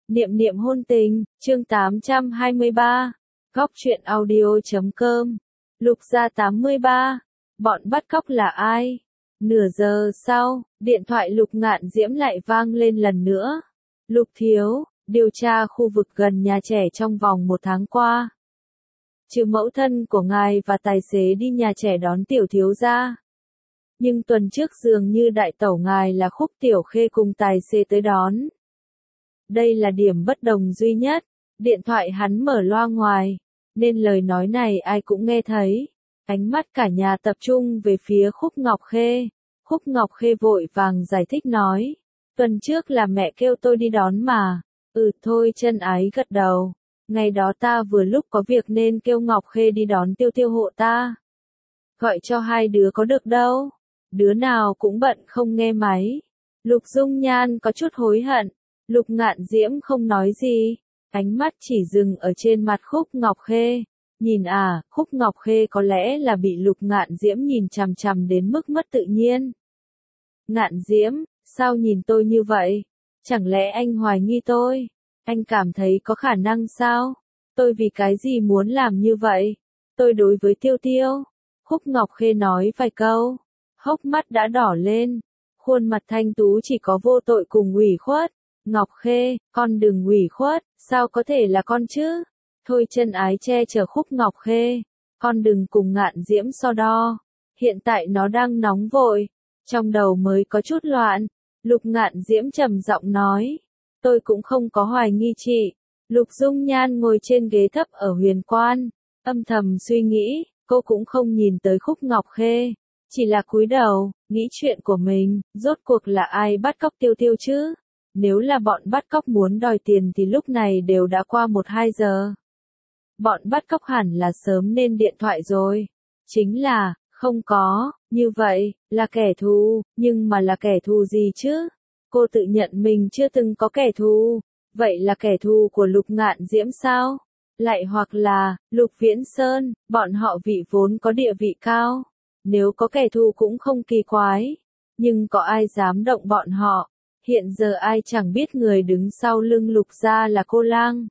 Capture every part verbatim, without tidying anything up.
Niệm niệm hôn tình, chương tám trăm hai mươi ba. Góc truyện audio.com. Lục gia tám mươi ba. Bọn bắt cóc là ai? Nửa giờ sau, điện thoại Lục Ngạn Diễm lại vang lên lần nữa. Lục thiếu, điều tra khu vực gần nhà trẻ trong vòng một tháng qua. Trừ mẫu thân của ngài và tài xế đi nhà trẻ đón tiểu thiếu gia. Nhưng tuần trước dường như đại tẩu ngài là Khúc Tiểu Khê cùng tài xế tới đón. Đây là điểm bất đồng duy nhất. Điện thoại hắn mở loa ngoài, nên lời nói này ai cũng nghe thấy. Ánh mắt cả nhà tập trung về phía Khúc Ngọc Khê. Khúc Ngọc Khê vội vàng giải thích nói. Tuần trước là mẹ kêu tôi đi đón mà. Ừ thôi, chân ái gật đầu. Ngày đó ta vừa lúc có việc nên kêu Ngọc Khê đi đón Tiêu Tiêu hộ ta. Gọi cho hai đứa có được đâu. Đứa nào cũng bận không nghe máy. Lục Dung Nhan có chút hối hận. Lục Ngạn Diễm không nói gì. Ánh mắt chỉ dừng ở trên mặt Khúc Ngọc Khê. Nhìn à, Khúc Ngọc Khê có lẽ là bị Lục Ngạn Diễm nhìn chằm chằm đến mức mất tự nhiên. Ngạn Diễm, sao nhìn tôi như vậy? Chẳng lẽ anh hoài nghi tôi? Anh cảm thấy có khả năng sao? Tôi vì cái gì muốn làm như vậy? Tôi đối với Tiêu Tiêu. Khúc Ngọc Khê nói vài câu. Hốc mắt đã đỏ lên. Khuôn mặt thanh tú chỉ có vô tội cùng ủy khuất. Ngọc Khê, con đừng ủy khuất, sao có thể là con chứ? Thôi chân ái che chở Khúc Ngọc Khê. Con đừng cùng Ngạn Diễm so đo. Hiện tại nó đang nóng vội. Trong đầu mới có chút loạn. Lục Ngạn Diễm trầm giọng nói. Tôi cũng không có hoài nghi chị. Lục Dung Nhan ngồi trên ghế thấp ở Huyền Quan. Âm thầm suy nghĩ, cô cũng không nhìn tới Khúc Ngọc Khê. Chỉ là cúi đầu, nghĩ chuyện của mình, rốt cuộc là ai bắt cóc Tiêu Tiêu chứ? Nếu là bọn bắt cóc muốn đòi tiền thì lúc này đều đã qua một hai giờ. Bọn bắt cóc hẳn là sớm nên điện thoại rồi. Chính là, không có, như vậy, là kẻ thù, nhưng mà là kẻ thù gì chứ? Cô tự nhận mình chưa từng có kẻ thù. Vậy là kẻ thù của Lục Ngạn Diễm sao? Lại hoặc là, Lục Viễn Sơn, bọn họ vị vốn có địa vị cao. Nếu có kẻ thù cũng không kỳ quái. Nhưng có ai dám động bọn họ? Hiện giờ ai chẳng biết người đứng sau lưng Lục gia là cô Lang.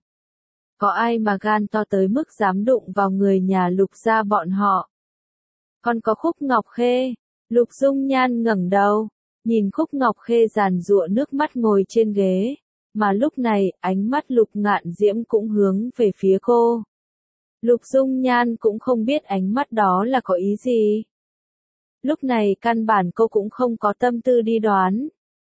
Có ai mà gan to tới mức dám đụng vào người nhà Lục gia bọn họ? Còn có Khúc Ngọc Khê. Lục Dung Nhan ngẩng đầu, nhìn Khúc Ngọc Khê giàn giụa nước mắt ngồi trên ghế. Mà lúc này, ánh mắt Lục Ngạn Diễm cũng hướng về phía cô. Lục Dung Nhan cũng không biết ánh mắt đó là có ý gì. Lúc này căn bản cô cũng không có tâm tư đi đoán.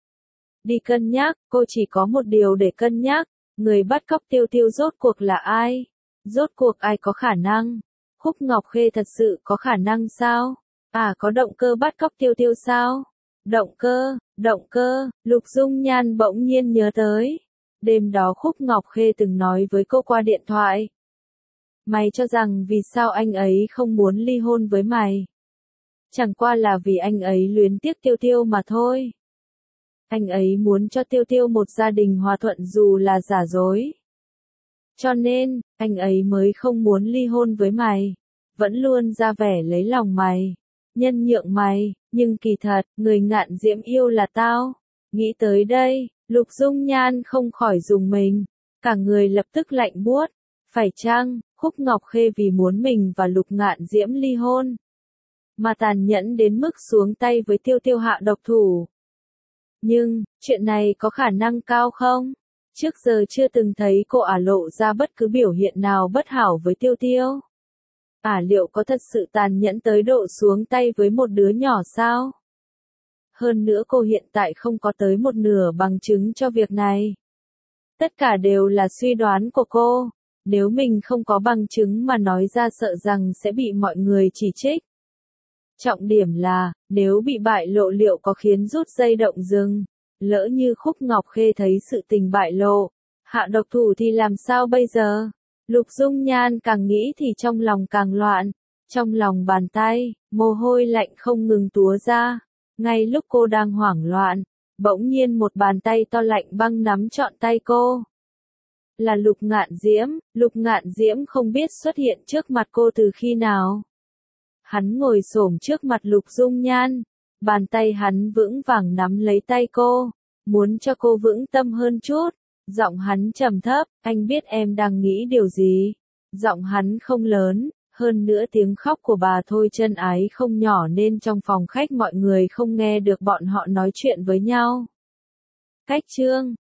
Đi cân nhắc, cô chỉ có một điều để cân nhắc. Người bắt cóc Tiêu Tiêu rốt cuộc là ai? Rốt cuộc ai có khả năng? Khúc Ngọc Khê thật sự có khả năng sao? À, có động cơ bắt cóc Tiêu Tiêu sao? Động cơ, động cơ, Lục Dung Nhan bỗng nhiên nhớ tới. Đêm đó Khúc Ngọc Khê từng nói với cô qua điện thoại. Mày cho rằng vì sao anh ấy không muốn ly hôn với mày? Chẳng qua là vì anh ấy luyến tiếc Tiêu Tiêu mà thôi. Anh ấy muốn cho Tiêu Tiêu một gia đình hòa thuận dù là giả dối. Cho nên, anh ấy mới không muốn ly hôn với mày. Vẫn luôn ra vẻ lấy lòng mày. Nhân nhượng mày, nhưng kỳ thật, người Ngạn Diễm yêu là tao. Nghĩ tới đây, Lục Dung Nhan không khỏi rùng mình. Cả người lập tức lạnh buốt. Phải chăng, Khúc Ngọc Khê vì muốn mình và Lục Ngạn Diễm ly hôn mà tàn nhẫn đến mức xuống tay với Tiêu Tiêu hạ độc thủ. Nhưng, chuyện này có khả năng cao không? Trước giờ chưa từng thấy cô ả lộ ra bất cứ biểu hiện nào bất hảo với Tiêu Tiêu. Ả liệu có thật sự tàn nhẫn tới độ xuống tay với một đứa nhỏ sao? Hơn nữa cô hiện tại không có tới một nửa bằng chứng cho việc này. Tất cả đều là suy đoán của cô. Nếu mình không có bằng chứng mà nói ra sợ rằng sẽ bị mọi người chỉ trích. Trọng điểm là, nếu bị bại lộ liệu có khiến rút dây động rừng. Lỡ như Khúc Ngọc Khê thấy sự tình bại lộ, hạ độc thủ thì làm sao bây giờ? Lục Dung Nhan càng nghĩ thì trong lòng càng loạn. Trong lòng bàn tay, mồ hôi lạnh không ngừng túa ra. Ngay lúc cô đang hoảng loạn, bỗng nhiên một bàn tay to lạnh băng nắm trọn tay cô. Là Lục Ngạn Diễm. Lục Ngạn Diễm không biết xuất hiện trước mặt cô từ khi nào. Hắn ngồi xổm trước mặt Lục Dung Nhan. Bàn tay hắn vững vàng nắm lấy tay cô. Muốn cho cô vững tâm hơn chút. Giọng hắn trầm thấp, anh biết em đang nghĩ điều gì. Giọng hắn không lớn, hơn nữa tiếng khóc của bà Thôi Chân Ái không nhỏ nên trong phòng khách mọi người không nghe được bọn họ nói chuyện với nhau. Cách chương